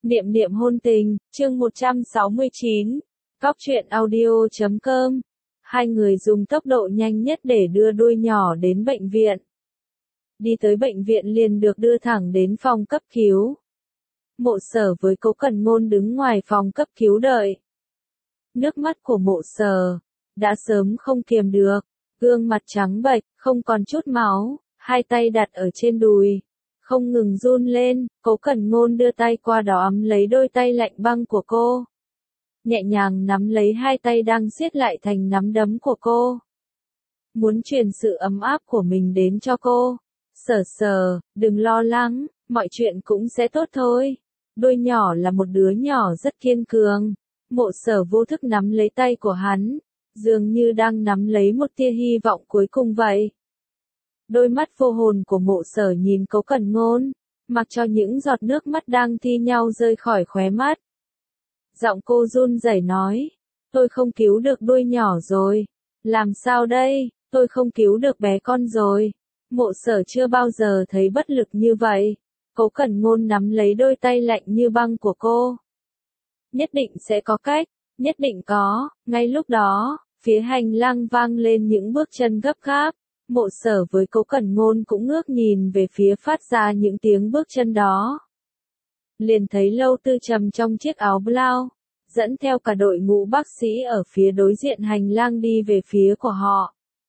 Niệm niệm hôn tình, chương 169, Cóc truyện audio.com. Hai người dùng tốc độ nhanh nhất để đưa đuôi nhỏ đến bệnh viện. Đi tới bệnh viện liền được đưa thẳng đến phòng cấp cứu. Mộ Sở với Cố Cẩn Ngôn đứng ngoài phòng cấp cứu đợi. Nước mắt của Mộ Sở đã sớm không kiềm được, gương mặt trắng bệch, không còn chút máu, hai tay đặt ở trên đùi, không ngừng run lên. Cố Cẩn Ngôn đưa tay qua đó ấm lấy đôi tay lạnh băng của cô, nhẹ nhàng nắm lấy hai tay đang siết lại thành nắm đấm của cô, muốn truyền sự ấm áp của mình đến cho cô. Sở Sở, đừng lo lắng, mọi chuyện cũng sẽ tốt thôi. Đôi nhỏ là một đứa nhỏ rất kiên cường. Mộ Sở vô thức nắm lấy tay của hắn, dường như đang nắm lấy một tia hy vọng cuối cùng vậy. Đôi mắt vô hồn của Mộ Sở nhìn Cố Cẩn Ngôn, mặc cho những giọt nước mắt đang thi nhau rơi khỏi khóe mắt. Giọng cô run rẩy nói, tôi không cứu được đuôi nhỏ rồi. Làm sao đây, tôi không cứu được bé con rồi. Mộ Sở chưa bao giờ thấy bất lực như vậy. Cố Cẩn Ngôn nắm lấy đôi tay lạnh như băng của cô. Nhất định sẽ có cách, nhất định có. Ngay lúc đó, phía hành lang vang lên những bước chân gấp gáp. Mộ Sở với Cố Cẩn Ngôn cũng ngước nhìn về phía phát ra những tiếng bước chân đó. Liền thấy Lâu Tư Trầm trong chiếc áo blau, dẫn theo cả đội ngũ bác sĩ ở phía đối diện hành lang đi về phía của họ.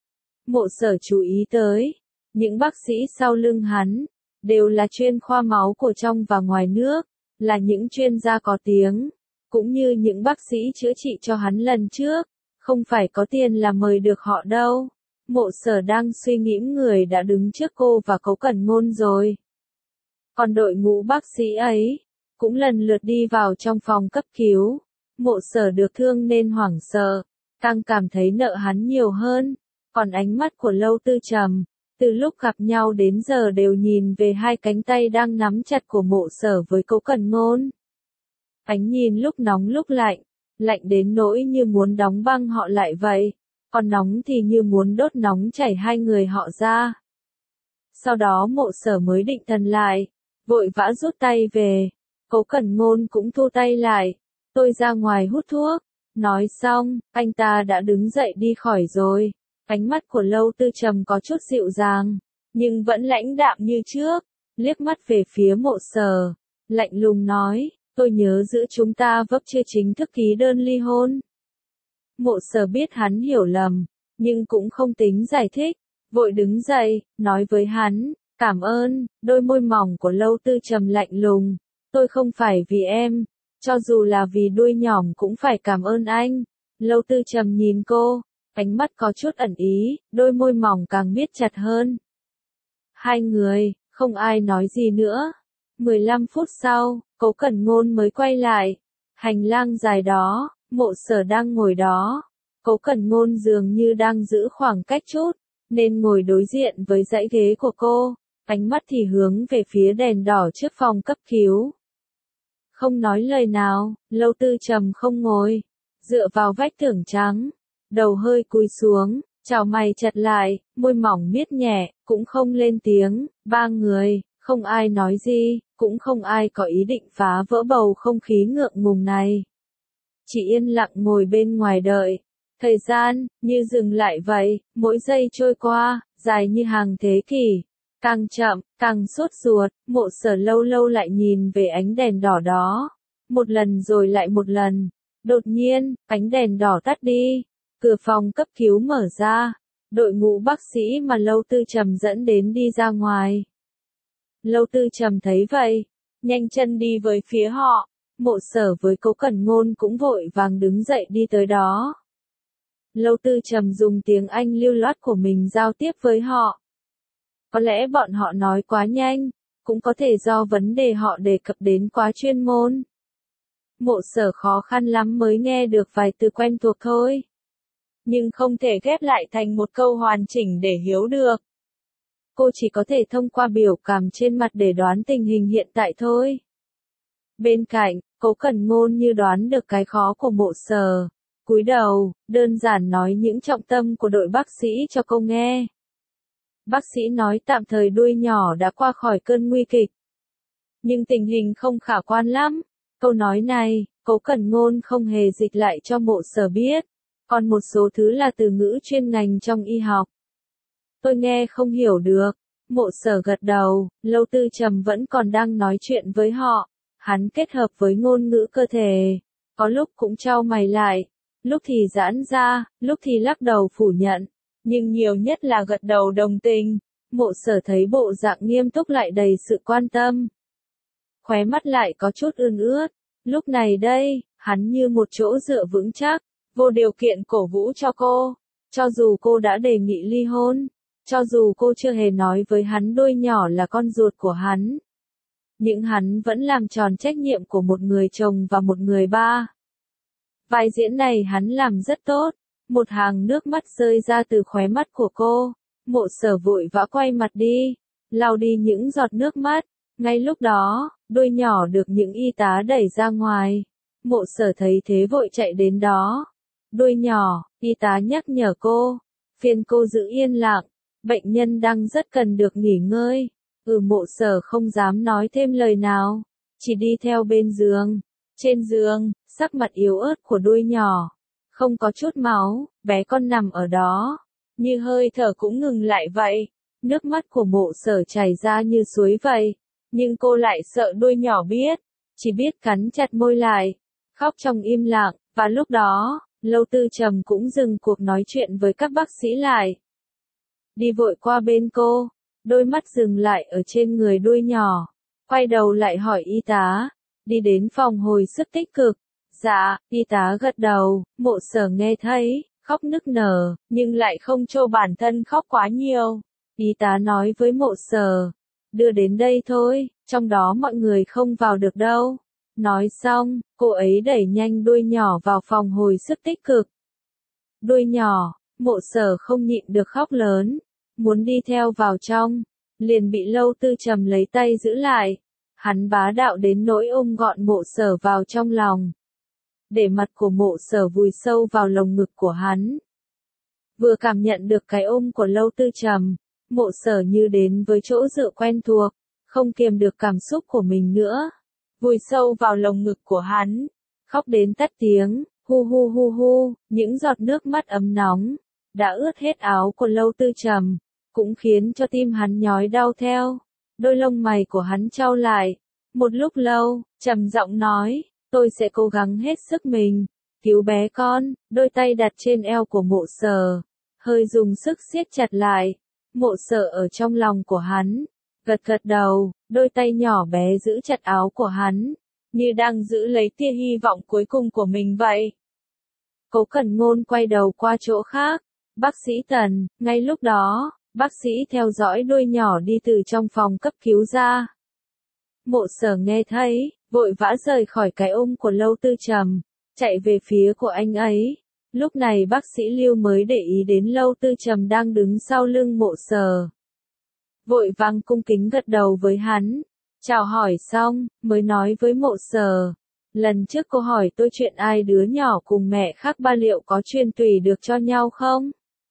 Mộ Sở chú ý tới, những bác sĩ sau lưng hắn đều là chuyên khoa máu của trong và ngoài nước, là những chuyên gia có tiếng, cũng như những bác sĩ chữa trị cho hắn lần trước, không phải có tiền là mời được họ đâu. Mộ Sở đang suy nghĩ người đã đứng trước cô và Cố Cẩn Ngôn rồi. Còn đội ngũ bác sĩ ấy cũng lần lượt đi vào trong phòng cấp cứu. Mộ Sở được thương nên hoảng sợ, càng cảm thấy nợ hắn nhiều hơn. Còn ánh mắt của Lâu Tư Trầm, từ lúc gặp nhau đến giờ đều nhìn về hai cánh tay đang nắm chặt của Mộ Sở với Cố Cẩn Ngôn. Ánh nhìn lúc nóng lúc lạnh, lạnh đến nỗi như muốn đóng băng họ lại vậy, còn nóng thì như muốn đốt nóng chảy hai người họ ra. Sau đó Mộ Sở mới định thần lại, vội vã rút tay về. Cố Cẩn Ngôn cũng thu tay lại. Tôi ra ngoài hút thuốc. Nói xong, anh ta đã đứng dậy đi khỏi rồi. Ánh mắt của Lâu Tư Trầm có chút dịu dàng, nhưng vẫn lãnh đạm như trước, liếc mắt về phía Mộ Sở, lạnh lùng nói, tôi nhớ giữa chúng ta vẫn chưa chính thức ký đơn ly hôn. Mộ Sở biết hắn hiểu lầm, nhưng cũng không tính giải thích, vội đứng dậy, nói với hắn, cảm ơn. Đôi môi mỏng của Lâu Tư Trầm lạnh lùng, tôi không phải vì em, cho dù là vì đuôi nhỏm cũng phải cảm ơn anh. Lâu Tư Trầm nhìn cô, ánh mắt có chút ẩn ý, đôi môi mỏng càng miết chặt hơn. Hai người, không ai nói gì nữa. 15 phút sau, Cố Cẩn Ngôn mới quay lại. Hành lang dài đó, Mộ Sở đang ngồi đó. Cố Cẩn Ngôn dường như đang giữ khoảng cách chút, nên ngồi đối diện với dãy ghế của cô, ánh mắt thì hướng về phía đèn đỏ trước phòng cấp cứu. Không nói lời nào, Lâu Tư Trầm không ngồi, dựa vào vách tường trắng, đầu hơi cúi xuống, chào mày chặt lại, môi mỏng miết nhẹ, cũng không lên tiếng. Ba người, không ai nói gì, cũng không ai có ý định phá vỡ bầu không khí ngượng ngùng này. Chỉ yên lặng ngồi bên ngoài đợi. Thời gian, như dừng lại vậy, mỗi giây trôi qua, dài như hàng thế kỷ. Càng chậm, càng sốt ruột. Mộ Sở lâu lâu lại nhìn về ánh đèn đỏ đó. Một lần rồi lại một lần. Đột nhiên, ánh đèn đỏ tắt đi. Cửa phòng cấp cứu mở ra. Đội ngũ bác sĩ mà Lâu Tư Trầm dẫn đến đi ra ngoài. Lâu Tư Trầm thấy vậy, nhanh chân đi với phía họ. Mộ Sở với Cố Cẩn Ngôn cũng vội vàng đứng dậy đi tới đó. Lâu Tư Trầm dùng tiếng Anh lưu loát của mình giao tiếp với họ. Có lẽ bọn họ nói quá nhanh, cũng có thể do vấn đề họ đề cập đến quá chuyên môn. Mộ Sở khó khăn lắm mới nghe được vài từ quen thuộc thôi, nhưng không thể ghép lại thành một câu hoàn chỉnh để hiểu được. Cô chỉ có thể thông qua biểu cảm trên mặt để đoán tình hình hiện tại thôi. Bên cạnh, Cố Cẩn Ngôn như đoán được cái khó của Mộ Sở, cúi đầu, đơn giản nói những trọng tâm của đội bác sĩ cho cô nghe. Bác sĩ nói tạm thời đuôi nhỏ đã qua khỏi cơn nguy kịch, nhưng tình hình không khả quan lắm. Câu nói này, Cố Cẩn Ngôn không hề dịch lại cho Mộ Sở biết, còn một số thứ là từ ngữ chuyên ngành trong y học. Tôi nghe không hiểu được. Mộ Sở gật đầu, Lâu Tư Trầm vẫn còn đang nói chuyện với họ. Hắn kết hợp với ngôn ngữ cơ thể, có lúc cũng chau mày lại, lúc thì giãn ra, lúc thì lắc đầu phủ nhận, nhưng nhiều nhất là gật đầu đồng tình. Mộ Sở thấy bộ dạng nghiêm túc lại đầy sự quan tâm. Khóe mắt lại có chút ươn ướt, lúc này đây, hắn như một chỗ dựa vững chắc, vô điều kiện cổ vũ cho cô. Cho dù cô đã đề nghị ly hôn, cho dù cô chưa hề nói với hắn đôi nhỏ là con ruột của hắn, nhưng hắn vẫn làm tròn trách nhiệm của một người chồng và một người ba. Vai diễn này hắn làm rất tốt. Một hàng nước mắt rơi ra từ khóe mắt của cô. Mộ Sở vội vã quay mặt đi, lau đi những giọt nước mắt. Ngay lúc đó, đôi nhỏ được những y tá đẩy ra ngoài. Mộ Sở thấy thế vội chạy đến đó. Đôi nhỏ, y tá nhắc nhở cô, phiền cô giữ yên lặng, bệnh nhân đang rất cần được nghỉ ngơi. Mộ Sở không dám nói thêm lời nào, chỉ đi theo bên giường. Trên giường, sắc mặt yếu ớt của đôi nhỏ, không có chút máu, bé con nằm ở đó, như hơi thở cũng ngừng lại vậy. Nước mắt của Mộ Sở chảy ra như suối vậy, nhưng cô lại sợ đôi nhỏ biết, chỉ biết cắn chặt môi lại, khóc trong im lặng, và lúc đó, Lâu Tư Trầm cũng dừng cuộc nói chuyện với các bác sĩ lại. Đi vội qua bên cô, đôi mắt dừng lại ở trên người đôi nhỏ, quay đầu lại hỏi y tá, đi đến phòng hồi sức tích cực. Dạ, y tá gật đầu. Mộ Sở nghe thấy, khóc nức nở, nhưng lại không cho bản thân khóc quá nhiều. Y tá nói với Mộ Sở, đưa đến đây thôi, trong đó mọi người không vào được đâu. Nói xong, cô ấy đẩy nhanh đôi nhỏ vào phòng hồi sức tích cực. Đôi nhỏ, Mộ Sở không nhịn được khóc lớn, muốn đi theo vào trong, liền bị Lâu Tư Trầm lấy tay giữ lại. Hắn bá đạo đến nỗi ôm gọn Mộ Sở vào trong lòng, để mặt của Mộ Sở vùi sâu vào lồng ngực của hắn. Vừa cảm nhận được cái ôm của Lâu Tư Trầm, Mộ Sở như đến với chỗ dựa quen thuộc, không kiềm được cảm xúc của mình nữa, vùi sâu vào lồng ngực của hắn, khóc đến tắt tiếng, hu hu hu hu. Những giọt nước mắt ấm nóng đã ướt hết áo của Lâu Tư Trầm, cũng khiến cho tim hắn nhói đau theo. Đôi lông mày của hắn chau lại, một lúc lâu, trầm giọng nói, tôi sẽ cố gắng hết sức mình, cứu bé con. Đôi tay đặt trên eo của Mộ Sở, hơi dùng sức siết chặt lại. Mộ Sở ở trong lòng của hắn, gật gật đầu, đôi tay nhỏ bé giữ chặt áo của hắn, như đang giữ lấy tia hy vọng cuối cùng của mình vậy. Cố Cẩn Ngôn quay đầu qua chỗ khác, bác sĩ Tần, ngay lúc đó, bác sĩ theo dõi đôi nhỏ đi từ trong phòng cấp cứu ra. Mộ Sở nghe thấy, vội vã rời khỏi cái ôm của Lâu Tư Trầm, chạy về phía của anh ấy. Lúc này bác sĩ Lưu mới để ý đến Lâu Tư Trầm đang đứng sau lưng Mộ Sở. Vội vàng cung kính gật đầu với hắn, chào hỏi xong, mới nói với Mộ Sở, lần trước cô hỏi tôi chuyện ai đứa nhỏ cùng mẹ khác ba liệu có truyền tủy được cho nhau không?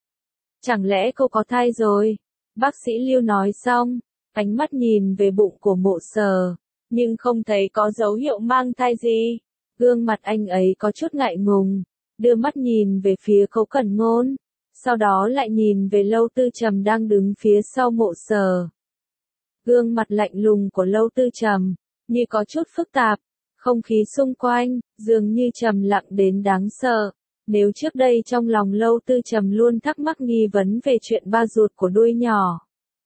Chẳng lẽ cô có thai rồi? Bác sĩ Lưu nói xong, ánh mắt nhìn về bụng của Mộ Sở, nhưng không thấy có dấu hiệu mang thai gì. Gương mặt anh ấy có chút ngại ngùng, đưa mắt nhìn về phía Cố Cẩn Ngôn, sau đó lại nhìn về Lâu Tư Trầm đang đứng phía sau Mộ Sở. Gương mặt lạnh lùng của Lâu Tư Trầm, như có chút phức tạp, không khí xung quanh, dường như trầm lặng đến đáng sợ. Nếu trước đây trong lòng Lâu Tư Trầm luôn thắc mắc nghi vấn về chuyện ba ruột của đôi nhỏ,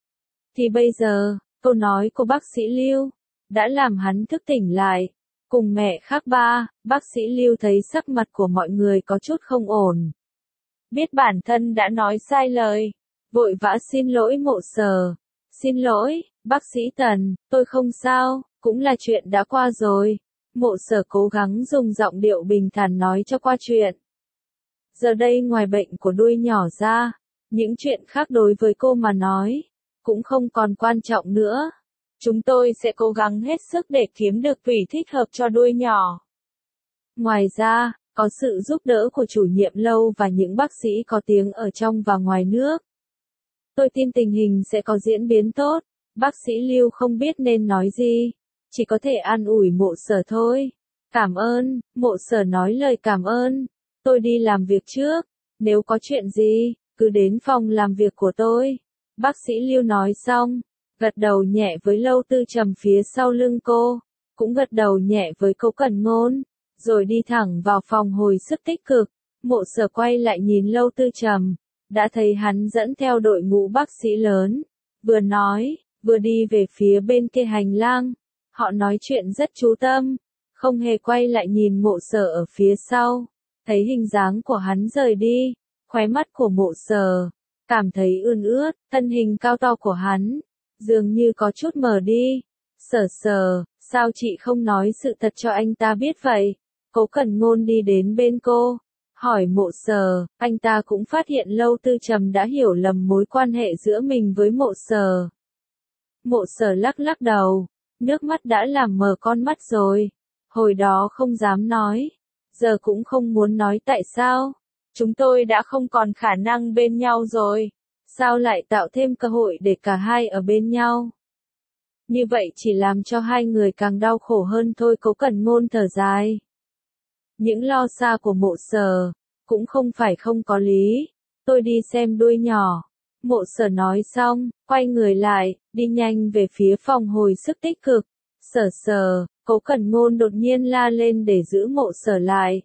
thì bây giờ, câu nói của bác sĩ Lưu đã làm hắn thức tỉnh lại. Cùng mẹ khác ba, bác sĩ Lưu thấy sắc mặt của mọi người có chút không ổn. Biết bản thân đã nói sai lời, vội vã xin lỗi Mộ Sở. Xin lỗi, bác sĩ Tần, tôi không sao, cũng là chuyện đã qua rồi. Mộ Sở cố gắng dùng giọng điệu bình thản nói cho qua chuyện. Giờ đây ngoài bệnh của đôi nhỏ ra, những chuyện khác đối với cô mà nói, cũng không còn quan trọng nữa. Chúng tôi sẽ cố gắng hết sức để kiếm được tủy thích hợp cho đôi nhỏ. Ngoài ra, có sự giúp đỡ của chủ nhiệm Lâu và những bác sĩ có tiếng ở trong và ngoài nước. Tôi tin tình hình sẽ có diễn biến tốt. Bác sĩ Lưu không biết nên nói gì, chỉ có thể an ủi Mộ Sở thôi. Cảm ơn, Mộ Sở nói lời cảm ơn. Tôi đi làm việc trước, nếu có chuyện gì, cứ đến phòng làm việc của tôi. Bác sĩ Lưu nói xong, gật đầu nhẹ với Lâu Tư Trầm phía sau lưng cô, cũng gật đầu nhẹ với Cố Cẩn Ngôn, rồi đi thẳng vào phòng hồi sức tích cực. Mộ Sở quay lại nhìn Lâu Tư Trầm, đã thấy hắn dẫn theo đội ngũ bác sĩ lớn, vừa nói, vừa đi về phía bên kia hành lang. Họ nói chuyện rất chú tâm, không hề quay lại nhìn Mộ Sở ở phía sau. Thấy hình dáng của hắn rời đi, khóe mắt của Mộ Sở cảm thấy ươn ướt, thân hình cao to của hắn dường như có chút mờ đi. Sở Sở, sao chị không nói sự thật cho anh ta biết vậy? Cố Cẩn Ngôn đi đến bên cô, hỏi Mộ Sở. Anh ta cũng phát hiện Lâu Tư Trầm đã hiểu lầm mối quan hệ giữa mình với Mộ Sở. Mộ Sở lắc lắc đầu, nước mắt đã làm mờ con mắt rồi. Hồi đó không dám nói, giờ cũng không muốn nói. Tại sao? Chúng tôi đã không còn khả năng bên nhau rồi. Sao lại tạo thêm cơ hội để cả hai ở bên nhau? Như vậy chỉ làm cho hai người càng đau khổ hơn thôi. Cố Cẩn Ngôn thở dài. Những lo xa của Mộ Sở cũng không phải không có lý. Tôi đi xem đuôi nhỏ. Mộ Sở nói xong, quay người lại, đi nhanh về phía phòng hồi sức tích cực. Sở Sở, Cố Cẩn Ngôn đột nhiên la lên để giữ Mộ Sở lại.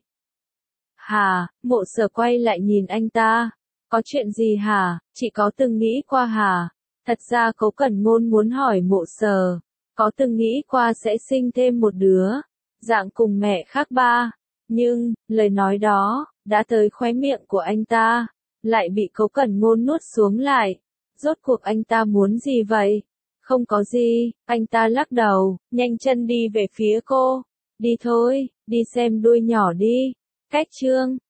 Hả? Mộ Sở quay lại nhìn anh ta. Có chuyện gì hả? Chị có từng nghĩ qua hả? Thật ra Cố Cẩn Ngôn muốn hỏi Mộ Sở, có từng nghĩ qua sẽ sinh thêm một đứa, dạng cùng mẹ khác ba. Nhưng, lời nói đó, đã tới khóe miệng của anh ta, lại bị Cố Cẩn Ngôn nuốt xuống lại. Rốt cuộc anh ta muốn gì vậy? Không có gì, anh ta lắc đầu, nhanh chân đi về phía cô. Đi thôi, đi xem đuôi nhỏ đi. Cách chương